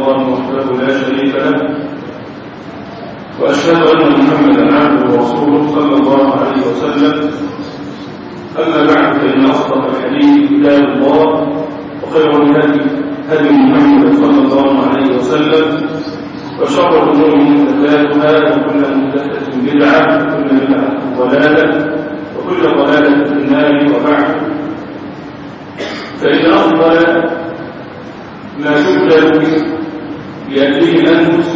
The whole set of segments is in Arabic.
الله وحده لا شريك له، وأشهد أن محمدا عبده ورسوله صلى الله عليه وسلم. أما بعد، فإن أصدق الحديث كتاب الله، وخير الهدي هدي محمد صلى الله عليه وسلم، وشر الأمور محدثاتها، وكل محدثة بدعة، وكل بدعة ضلالة، وكل ضلالة في النار. وبعد، فإن أفضل ما يبذل بأجله الأنفس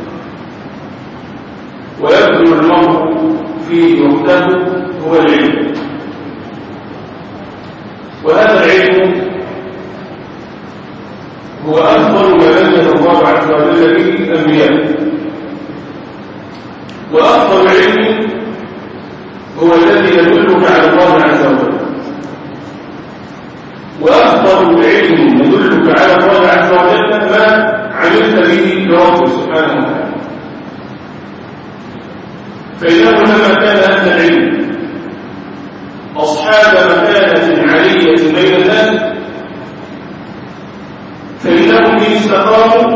ويبذل المرء فيه وقته هو العلم. وهذا العلم هو أفضل ما بين الله عز وجل به الأنبياء، وأفضل علم هو الذي يدلك على الله عز وجل، وأفضل علم يدلك على الله عز وجل ما عملت به لربك سبحانه وتعالى. فإنه لما كان أهل العلم أصحاب مكانة عالية بين الناس، فإنهم إن استقاموا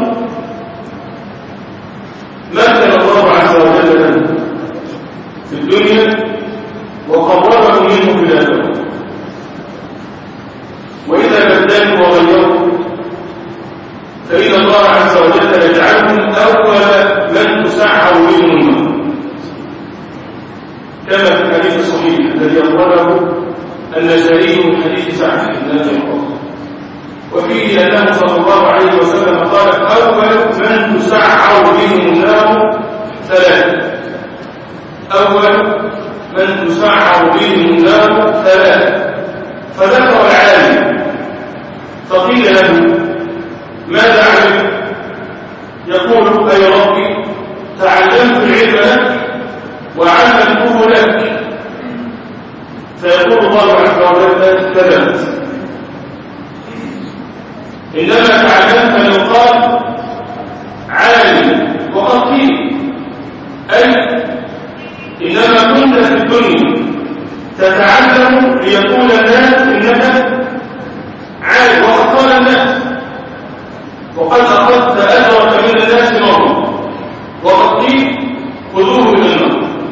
مكن الله عز وجل لهم في الدنيا وقربهم منه في الآخرة. وإذا بدلوا وغيروا فإن الله عز وجل يجعلهم أول من تسعر بهم النار، كما في الحديث الصحيح الذي أخرجه النسائي من حديث سعد بن أبي وقاص، وفيه أنه صلى الله عليه وسلم قال: أول من تسعر بهم النار ثلاثة. أول من تسعر بهم النار ثلاثة. فذكر العالم فقيل له: ماذا عمل؟ يقول: أي ربي، تعلمت العلم لك وعلمته لك. فيقول الله عز وجل: كذبت، إنما تعلمت من قال عالم وقد قيل، أي إنما كنت في الدنيا تتعلم ليقول الناس إنك عالم وقد قال الناس، وقد أخذت أجرك من الناس مرة، وقد قيل خذوه من النار.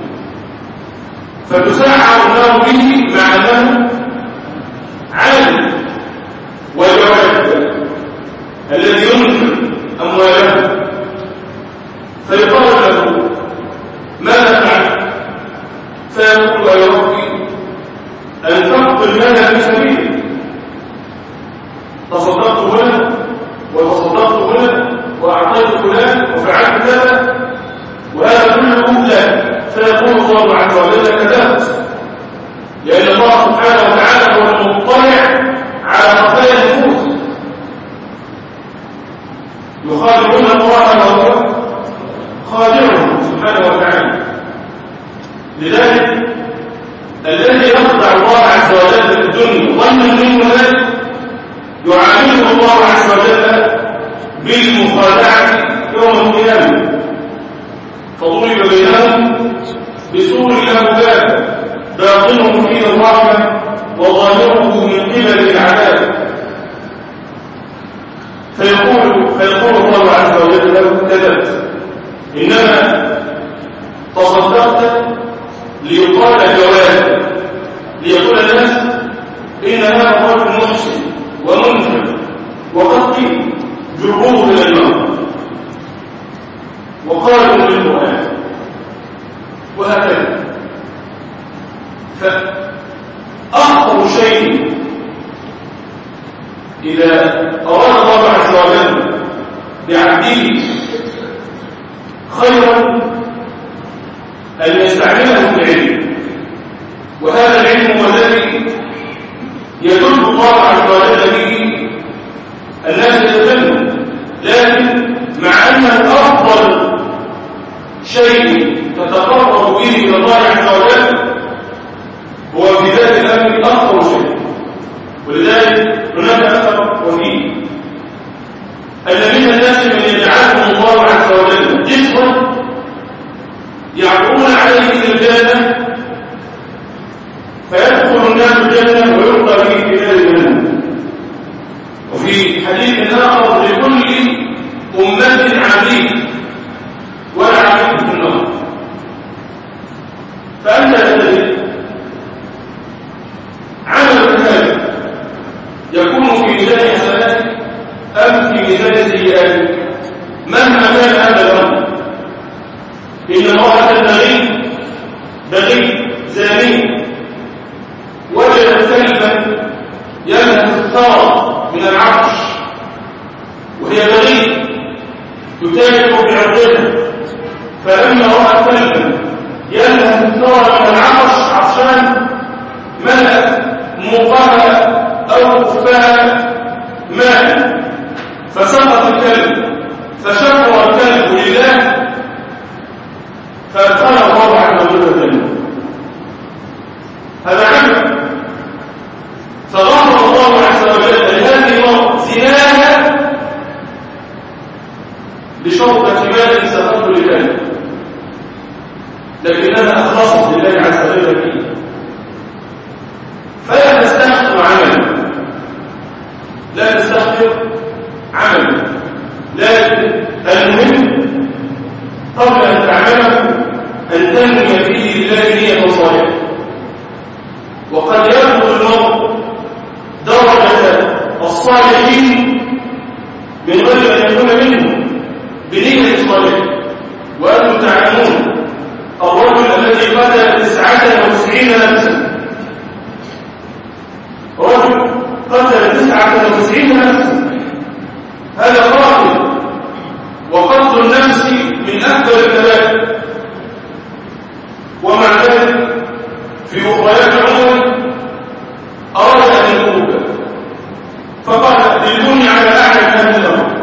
فتسعر النار به مع أنه عالم ويعد الذي ينفق أمواله. فيقال له: ماذا فعلت؟ فيقول: يا ربي، أنفقت المال في سبيلك، تصدقت هنا وتصدقت هنا وأعطيت فلان وفعلت كذا، وهذا كله لك. فيقول الله عز وجل: كذبت، لأن الله سبحانه وتعالى هو المطلع على خفايا النفوس، يخادعون الله وهو خادعهم سبحانه وتعالى. لذلك الذي يخدع الله عز وجل في الدنيا ظنا منه ذلك يعامله الله عز وجل بالمخادعة يوم القيامة. فضرب بينهم بسور له باب باطنه فيه الرحمة وظاهره من قبل العذاب. فيقول الله عز وجل له: كذبت، إنما تصدقت ليقال جواد، ليقول الناس إن هذا الرجل محسن ومنفق، وقد قيل جروه إلى النار وقالوا للقرآن، وهكذا. فأخطر شيء إذا أراد الله عز وجل بعبده خيرا أن يستعمله في العلم، وهذا العلم هو الذي يدل الله عز وجل به الناس يتجنون. لكن مع أنه أفضل شيء تتقرب به إلى الله عز وجل هو في ذات الأمر أفضل شيء. ولذلك هناك أثر وفيه أن من الناس من يجعلهم الله عز وجل جسرا ولكن سافرت لذلك، لكنها أخلصت لله عز وجل فيه. فلا تستحقر عملا، لا تستحقر عملا، لكن المهم قبل أن تعمله أن تنوي فيه لله نية صالحة. وقد يأخذ المرء درجة الصالحين من غير أن يكون منهم بنية صالحة. وأنتم تعلمون الرجل الذي قتل 99 نفسا، رجل قتل 99 نفسا، هذا قاتل، وقتل النفس من أكبر الكبائر. ومع ذلك في أخريات عمر أراد أن يتوب، فقال دلوني على أعلى هذه الأمر،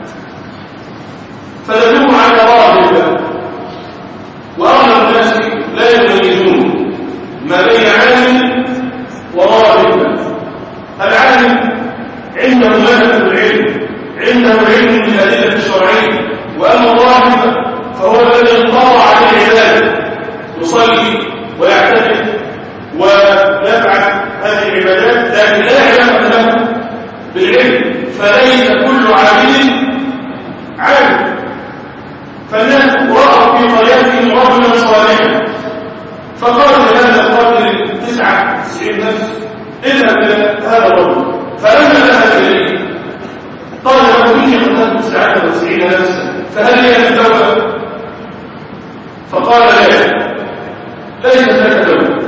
فدلوه على راهب. وأغلب الناس لا يميزون ما بين عالم وراهب. العالم عنده ملكة العلم، عنده علم بالأدلة الشرعية، وأما الراهب فهو الذي انقضى على العبادة، يصلي ويعتكف ويفعل هذه العبادات، لكن لا علاقة له بالعلم. فليس كل عابد عالم. فالناس رأوا في قريتهم رجلا صالحا، فقال لهذا القاتل 99 نفس اذهب الى هذا الرجل. فلما ذهب اليه قال له اني قتلت 99 نفسا فهل لي من توبه؟ فقال لا، ليس لك توبه.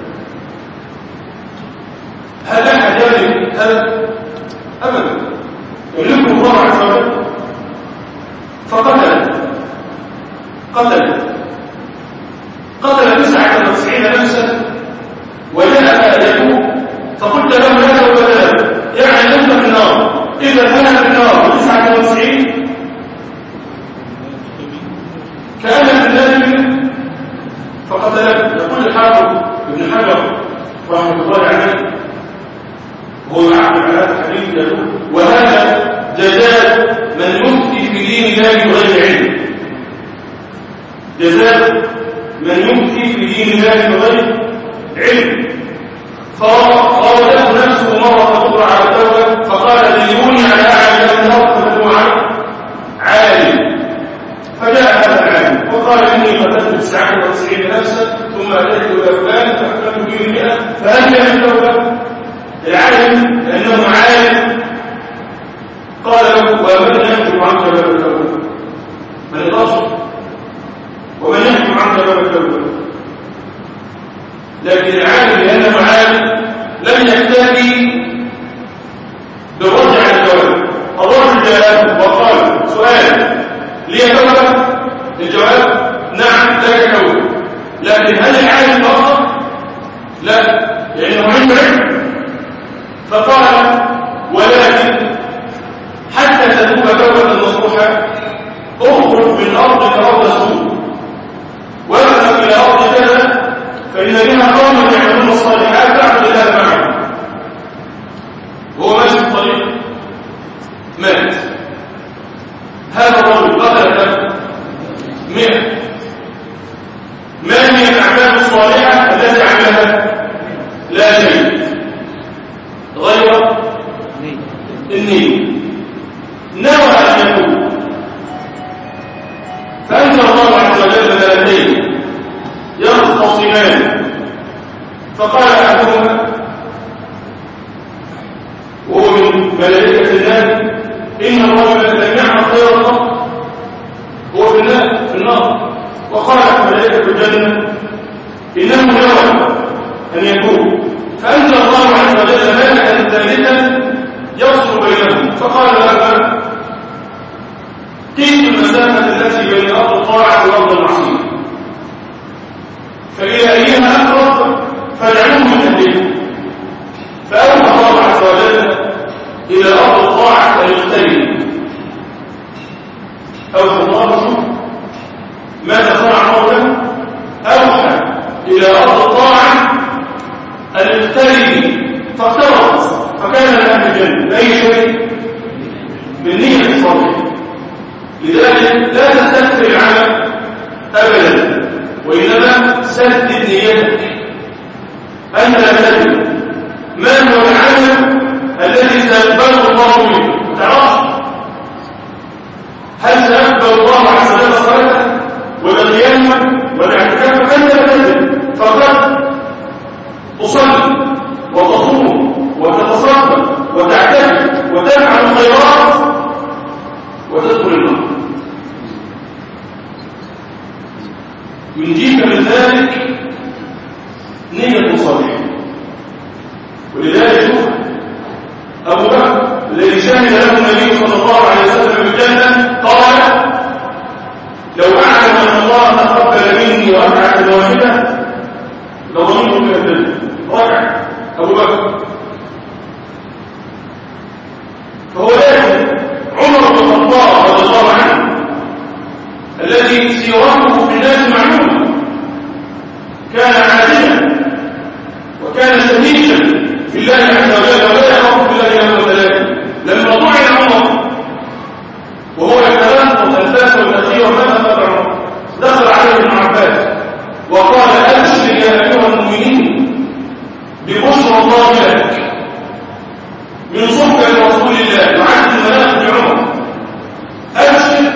هل احد يملك هذا؟ ابدا، يملكه الله عز وجل. فقتل 99 نفسا وجاء يتوب، فقلت له لا توبه له، يعني انت في النار. اذا كان في النار 99 كان في ذلك فقتله. يقول الحافظ ابن حجر رحمه الله عليه هو يعقل على هذا الحديث يقول وهذا جزاء من يفتي في دين الله بغير علم، جزاء من يفتي في دين الله بغير علم. فراودته نفسه مرة أخرى على التوبة، فقال دلوني على أعلى النار فدلوه عالم. فجاء هذا العالم وقال إني قتلت 99 نفسا ثم أتيت إلى فلان فأكلت به 100 فهل لي من توبة؟ العالم لأنه عالم قال له ومن يحكم عنك باب التوبة؟ من الأصل ومن يحكم عنك باب التوبة؟ لكن العالم لأنه عالم لم يكتفي بالرجع الجواب. الرجل جاء وقال سؤال لي توبة؟ الجواب نعم لك توبة. لكن هل العالم فقط؟ لا، لأنه عنده علم. فقال ولكن حتى تتوب توبة نصوحة اخرج من أرضك أرض سوء واذهب إلى أرض كذا فإن بها قوما يعملون الصالحات فاعمل هذا معهم. هو ماشي في الطريق مات. هذا الرجل قتل 100. ما هي الأعمال الصالحة التي عملها؟ لا شيء غير النية. نوى أن يكون فأنزل الله عز وجل ملكين يختصمان، فقال أحدهما وهو من ملائكة الله إن الرجل لم يعمل خيرا قط هو في النار. وقالت ملائكة الجنة إنه نوى أن يكون، فأنزل الله عز وجل ملكا ثالثا يفصل بينهم، فقال لها قيموا المسافة التي بين أرض الطاعة وأرض المعصية، فإلى أيها أقرب فادعوه من أهله. فأوحى الله عز وجل إلى أرض الطاعة فيجتهد. أوحى الله ماذا صنع قوله؟ أوحى إلى أرض الطاعة أن يجتهد فاقترب فكان من أهل الجنة بأي شيء؟ بالنية الصالحة. لذلك لا تستكثر العمل أبدا، وإنما سدد نيتك. أنت لا تدري ما هو العمل الذي سيقبله الله منه، تعرف هل سيقبل الله عز وجل صلاتك ولا قيامك ولا اعتكافك؟ أنت لا تدري، فقط تصلي وتصوم وتتصدق وتعتكف وتفعل الخيرات وتدخل النار. ينجيك من ذلك نية صالحة. ولذلك شوف أبو بكر الذي شهد له النبي صلى الله عليه وسلم بالجنة قال: لو أعلم أن الله تقبل مني وأركعت واحدة لظننت من الجنة. ركع أبو بكر. فهو لازم عمر بن الخطاب رضي الله عنه الذي سيرته في الناس معلومة، كان عادلا وكان شديدا في الله عز وجل ولا يخاف بالله يوم القيامة. لما طعن عمر وهو يتلقى الفاس والأخير ماذا قال عمر؟ دخل عليه ابن عباس وقال: أبشر يا أيها المؤمنين ببشرى الله لك من صحبة رسول الله. وعد المناقب عمر: أبشر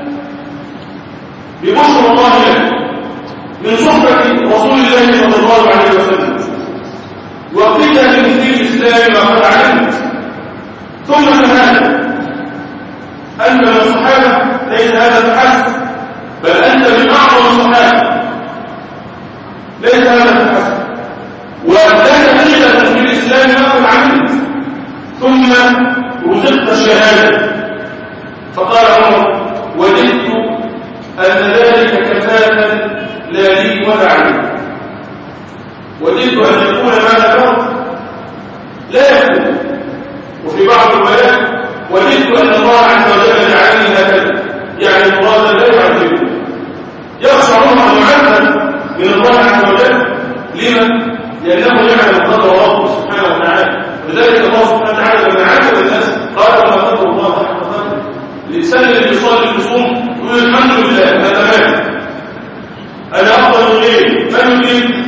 ببشرى الله لك من صحبة رسول الله صلى الله عليه وسلم، وقيل من دين الإسلام ما قد علمت. ثم شهادة أنت من الصحابة، ليس هذا فحسب، بل أنت من أعظم الصحابة، ليس هذا فحسب، ولك قيلة في الإسلام ما قد علمت. ثم رزقت الشهادة. فقال عمر: وددت أن ذلك كفاة لا لي ولا علي. وددت أن يكون ما ذكرت لا يكون. وفي بعض الروايات: وددت أن الله عز وجل جعلني هكذا، يعني مرادا لا يعذبه. يخشى عمر أن يعذب من الله عز وجل. لما؟ لأنه يعلم قدر الله سبحانه وتعالى. ولذلك الله سبحانه وتعالى لما عاتب الناس قال: ما قدر الله حق قدره. الإنسان اللي بيصلي ويصوم يقول الحمد لله أنا تمام، أنا أفضل من غيري، من يريد؟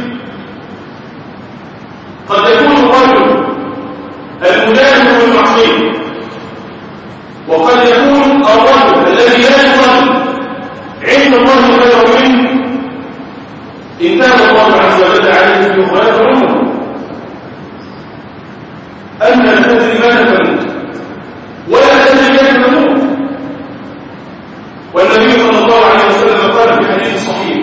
قد يكون الرجل المجاهد بالمعصية، وقد يكون الرجل الذي لا يصلي عند الله خير منه إن تاب الله عز وجل عليه في أخرى عمره. أنت لا تدري ماذا تموت ولا تدري كيف تموت. والنبي صلى الله عليه وسلم قال في حديث صحيح،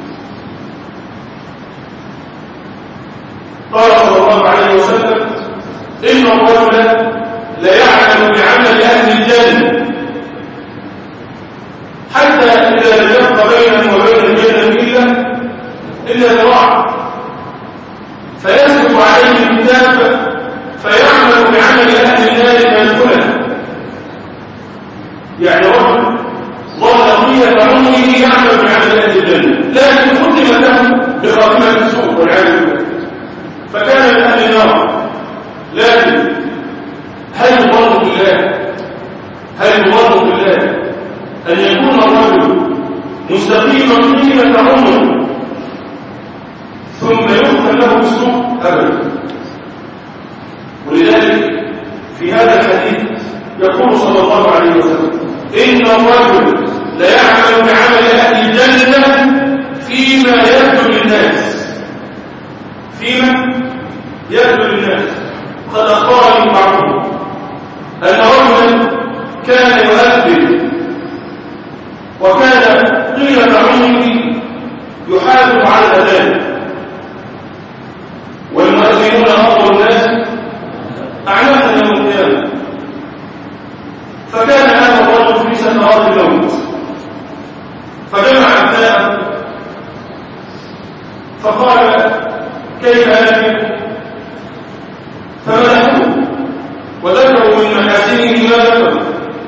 قال صلى الله عليه وسلم: إن الرجل لا يعمل بعمل أهل الجنة حتى إذا لم يبق بينه وبين الجنة إلا ذراع، فيسبق عليه الكتاب فيعمل بعمل أهل النار فيدخلها. يعني رجل ظل طيلة عمره يعمل بعمل أهل الجنة، لكن ختم له بخاتمة السوء والعياذ بالله، فكان من أهل النار. لكن هل يظن بالله أن يكون الرجل مستقيما طيلة عمره ثم يختم له السوء؟ أبدا. ولذلك في هذا الحديث يقول صلى الله عليه وسلم: إن الرجل لا يعمل بعمل أهل الجنة فيما يبدو للناس. قد أخبرني بعضهم أن رجلا كان يؤذن وكان طيلة عمره يحافظ على الأذان، والمؤذنون أفضل الناس أعناقا يوم القيامة. فكان هذا الرجل في سكرات الموت، فجمع أبناءه فقال: كيف أنتم؟ فملكوه وذكروا من محاسنه ما ذكروا،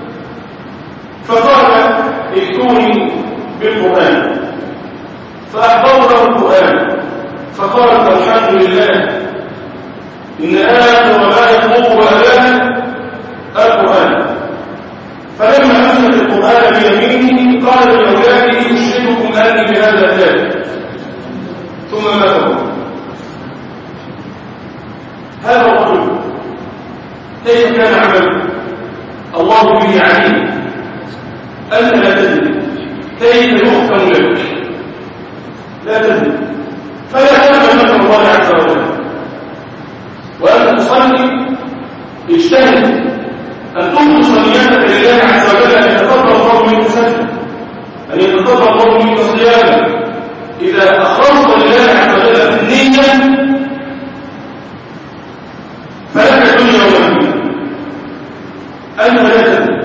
فقال: ائتوني بالقرآن. فأحضروا له القرآن، فقال: الحمد لله إن آخر ما يطلب أبانا القرآن. فلما أمسك القرآن بيمينه أني بهذا ذلك ثم مات. هذا الرجل كيف كان عمله؟ الله به عليم. أنت لا تدري كيف يختم لك، لا تدري، فلا تأمن مكر الله عز وجل. وأنت تصلي اجتهد أن تخلص نيتك لله عز وجل، أن يتقبل الله منك سجدا، أن يتقبل الله منك صياما. إذا أخلصت لله عز وجل النية فلك الدنيا وما أنت لا تدري.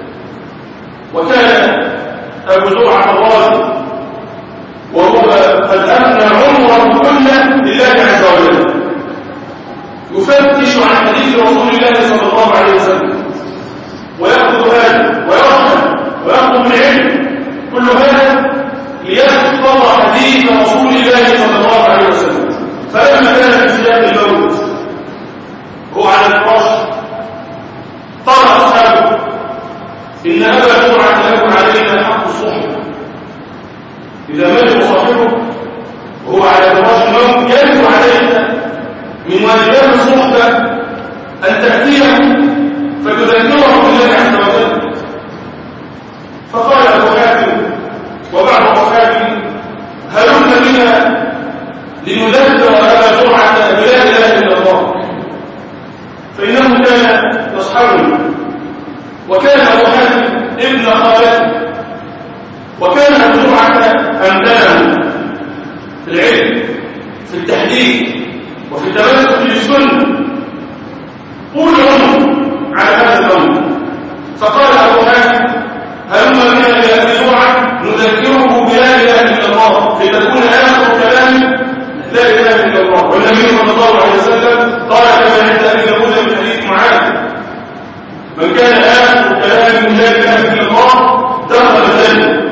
وكان أبو زرعة الرازي وهو قد أفنى عمره كله لله عز وجل يفتش عن حديث رسول الله صلى الله عليه وسلم ويأخذ هذا ويرحم ويأخذ العلم، كل هذا ليحفظ حديث رسول الله صلى الله عليه وسلم. فلما كان في سياق الموت هو على الفراش طرح أصحابه إن أبا زرعة له علينا حق الصحبة. إذا مات صاحبه وهو على فراش الموت يجب عليك من واجبات الصحبة أن تأتيه فتذكره بالله عز وجل. فقال أبو حاتم وبعض أصحابه هلم بنا لنذكر أبا زرعة بلا إله إلا الله، فإنه كان يصحبني، وكان أبو حاتم ابن خالته، وكان أبو زرعة أمدانه في العلم في التحديث وفي التمسك بالسنة طول عمره على هذا الأمر. فقال أبو حاتم هلم بنا إلى أبي زرعة نذكره بلا إله إلا الله لتكون آخر كلامه لا إله إلا الله. والنبي صلى الله عليه وسلم قال كما عند أبي داود من حديث معاذ من كان آخر كلامه لا إله إلا الله دخل الجنة.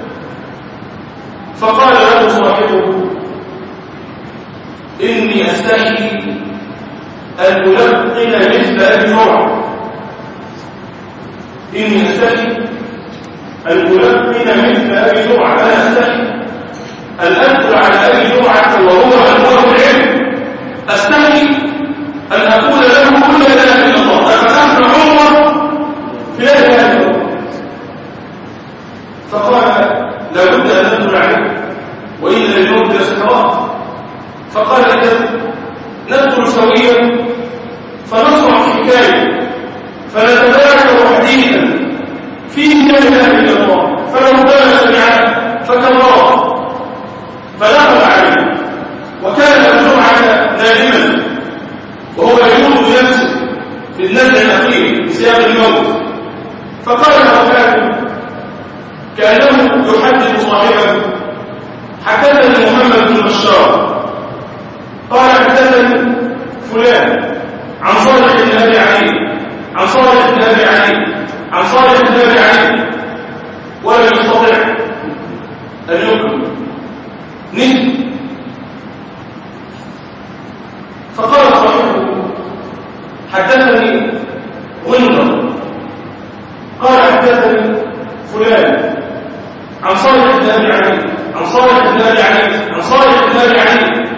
فقال له صاحبه إني أستحي أن ألقن مثل أبي زرعة، إني أستحي أن ألقن مثل أبي زرعة، أنا أستحي أن أدخل على أبي زرعة وهو أنوار العلم، أستحي أن أقول له كل لا إله إلا الله، أفأخذ عمر في لا إله إلا الله. فقال لابد أن ندخل عليه وإن للموت لسكرات. فقال إذا ندخل سويا فنصنع حكاية فنتذاكر حديثا فيه لا إله إلا الله، فلو كان سمعا فكراه فدخل عليه. وكان أبو زرعة نادما وهو يموت بنفسه في النزع الأخير بسياق الموت. فقال أبو حاتم كأنه يحدث صاحبه حدثني محمد بن بشار قال حدثني فلان عن صالح بن أبي علي عن صالح بن أبي علي عن صالح بن أبي علي، ولم يستطع أن يكمل نهي. فقال صاحبه حدثني غندر قال حدثني فلان عن صالح بن أبي علي عن صالح بن أبي علي عن صالح بن أبي علي،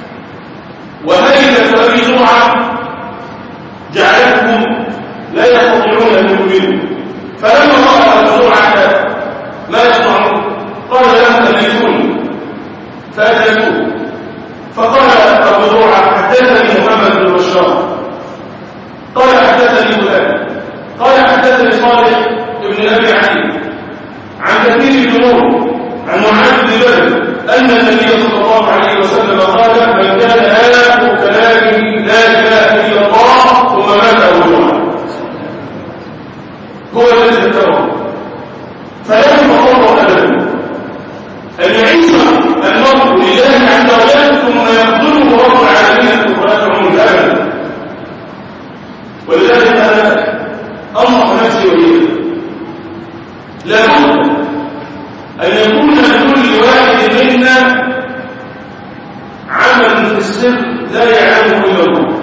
وهيبة أبي زرعة جعلتهم لا يستطيعون أن يؤمنوا. فلما رأى أبو زرعة ما يصنعون قال لهم أجلسوني فأجلسوه. فقال أبو زرعة حدثني محمد بن بشار قال حدثني فلان قال حدثني صالح بن أبي علي عن كثير الجمهور عن معاذ بن جبل أن النبي صلى الله عليه وسلم قال من كان آخر كلامه لا إله إلا الله ثم مات أبو زرعة هو الذي ذكره. فلا يتطور أبدا أن يعيش المرء لله عز وجل ثم يقتله رب العالمين ولا عمره أبدا. ولذلك أنا أنصح نفسي وإياك لابد أن يكون لكل واحد منا عمل في السر لا يعلمه إلا الله.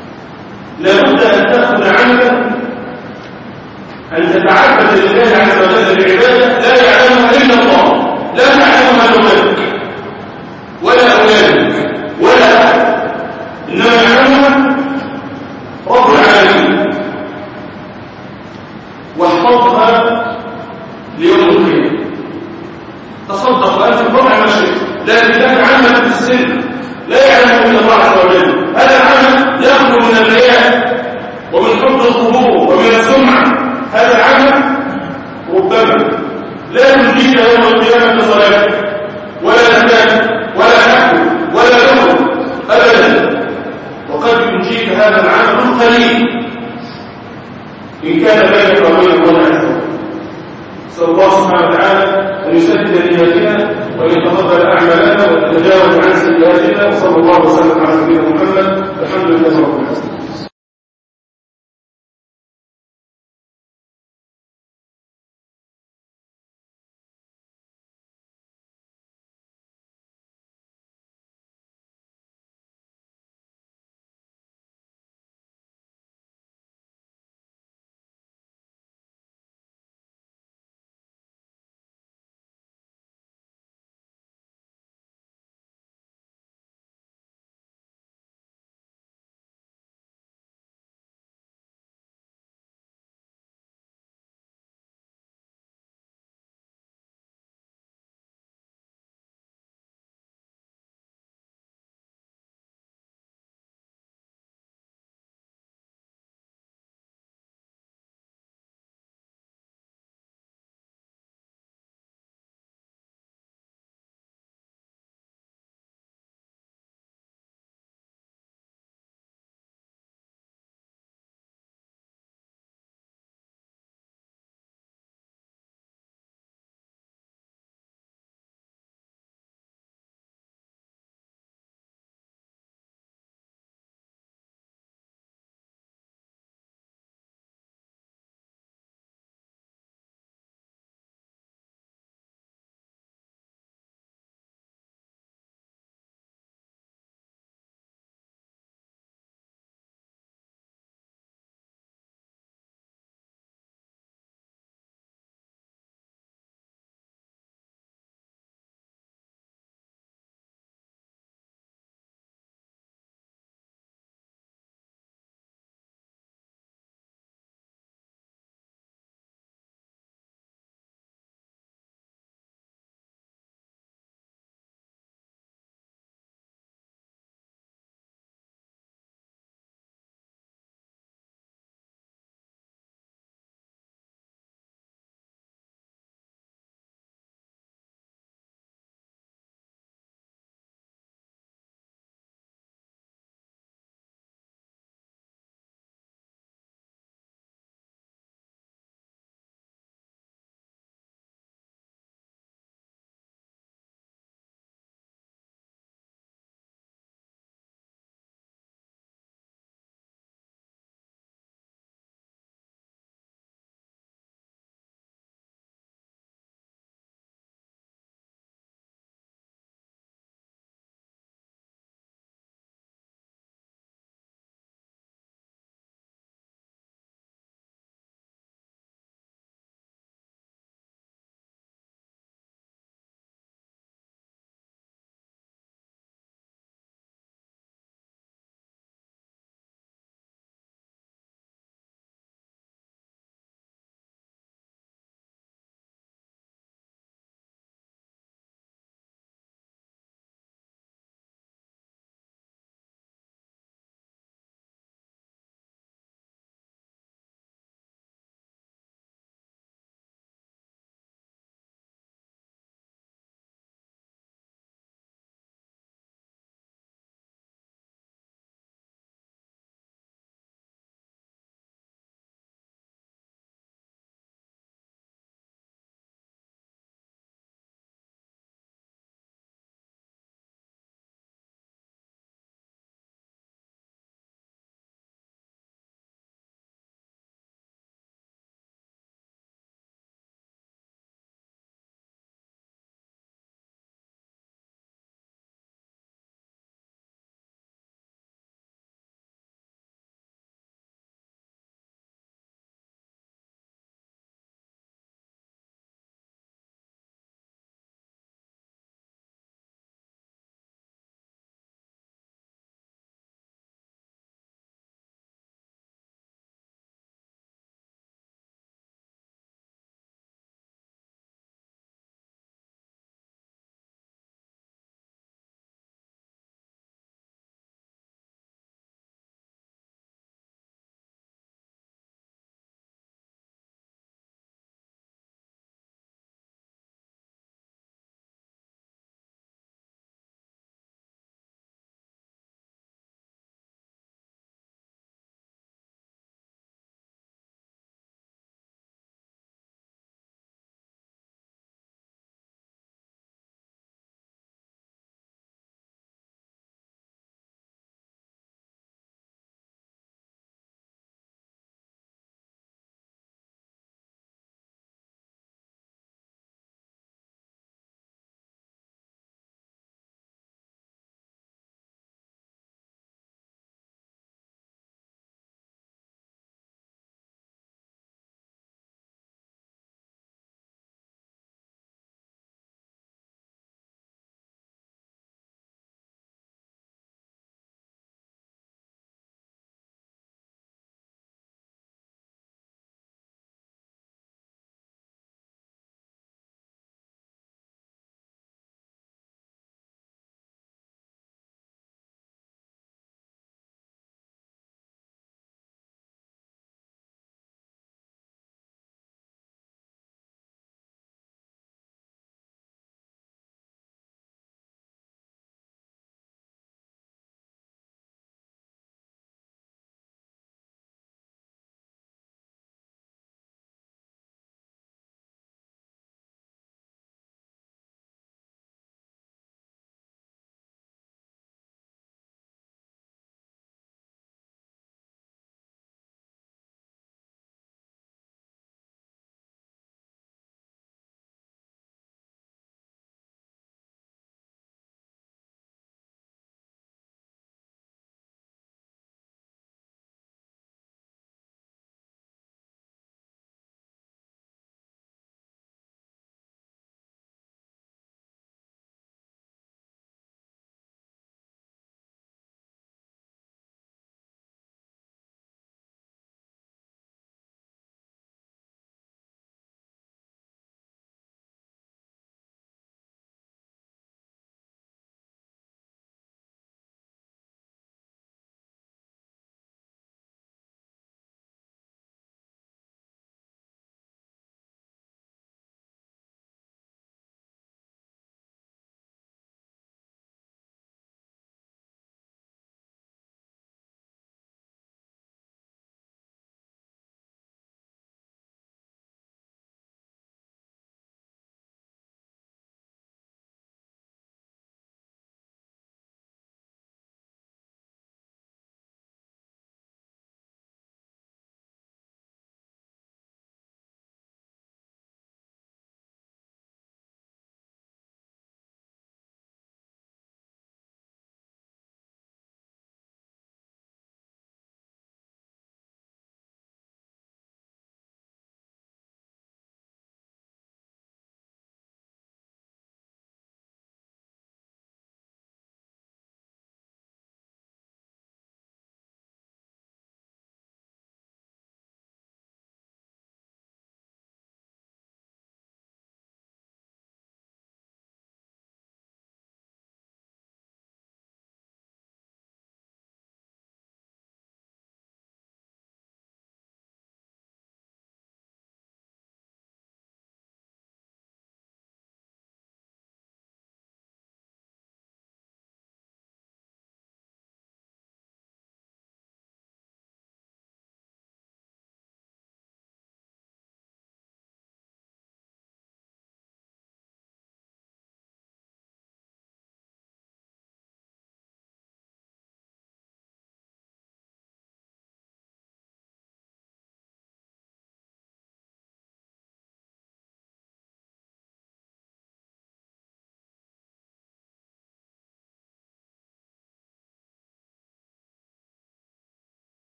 لابد أن تأخذ عملا أن تتعبد لله عز إلا الله لا تعلمها زوجتك ولا أولادك ولا أحد، إنما يعلمها رب العالمين، واحفظها ليوم القيامة. تصدق وأنت تطلع ما شئت، لكن لك عمل في السر لا يعلمه إلا الله عز وجل. هذا العمل يخرج من الرياء ومن حب الظهور ومن السمعة. هذا العمل ربما لا تنجيك يوم القيامة صلاتك ولا زكاة ولا حج ولا ذكر أبدا، وقد ينجيك هذا العمل القليل إن كان بينك وبين الله عز وجل. نسأل الله سبحانه وتعالى أن يسدد نياتنا وأن يتقبل أعمالنا ويتجاوز عن سيئاتنا. وصلى الله وسلم على سيدنا محمد. الحمد لله رب العالمين.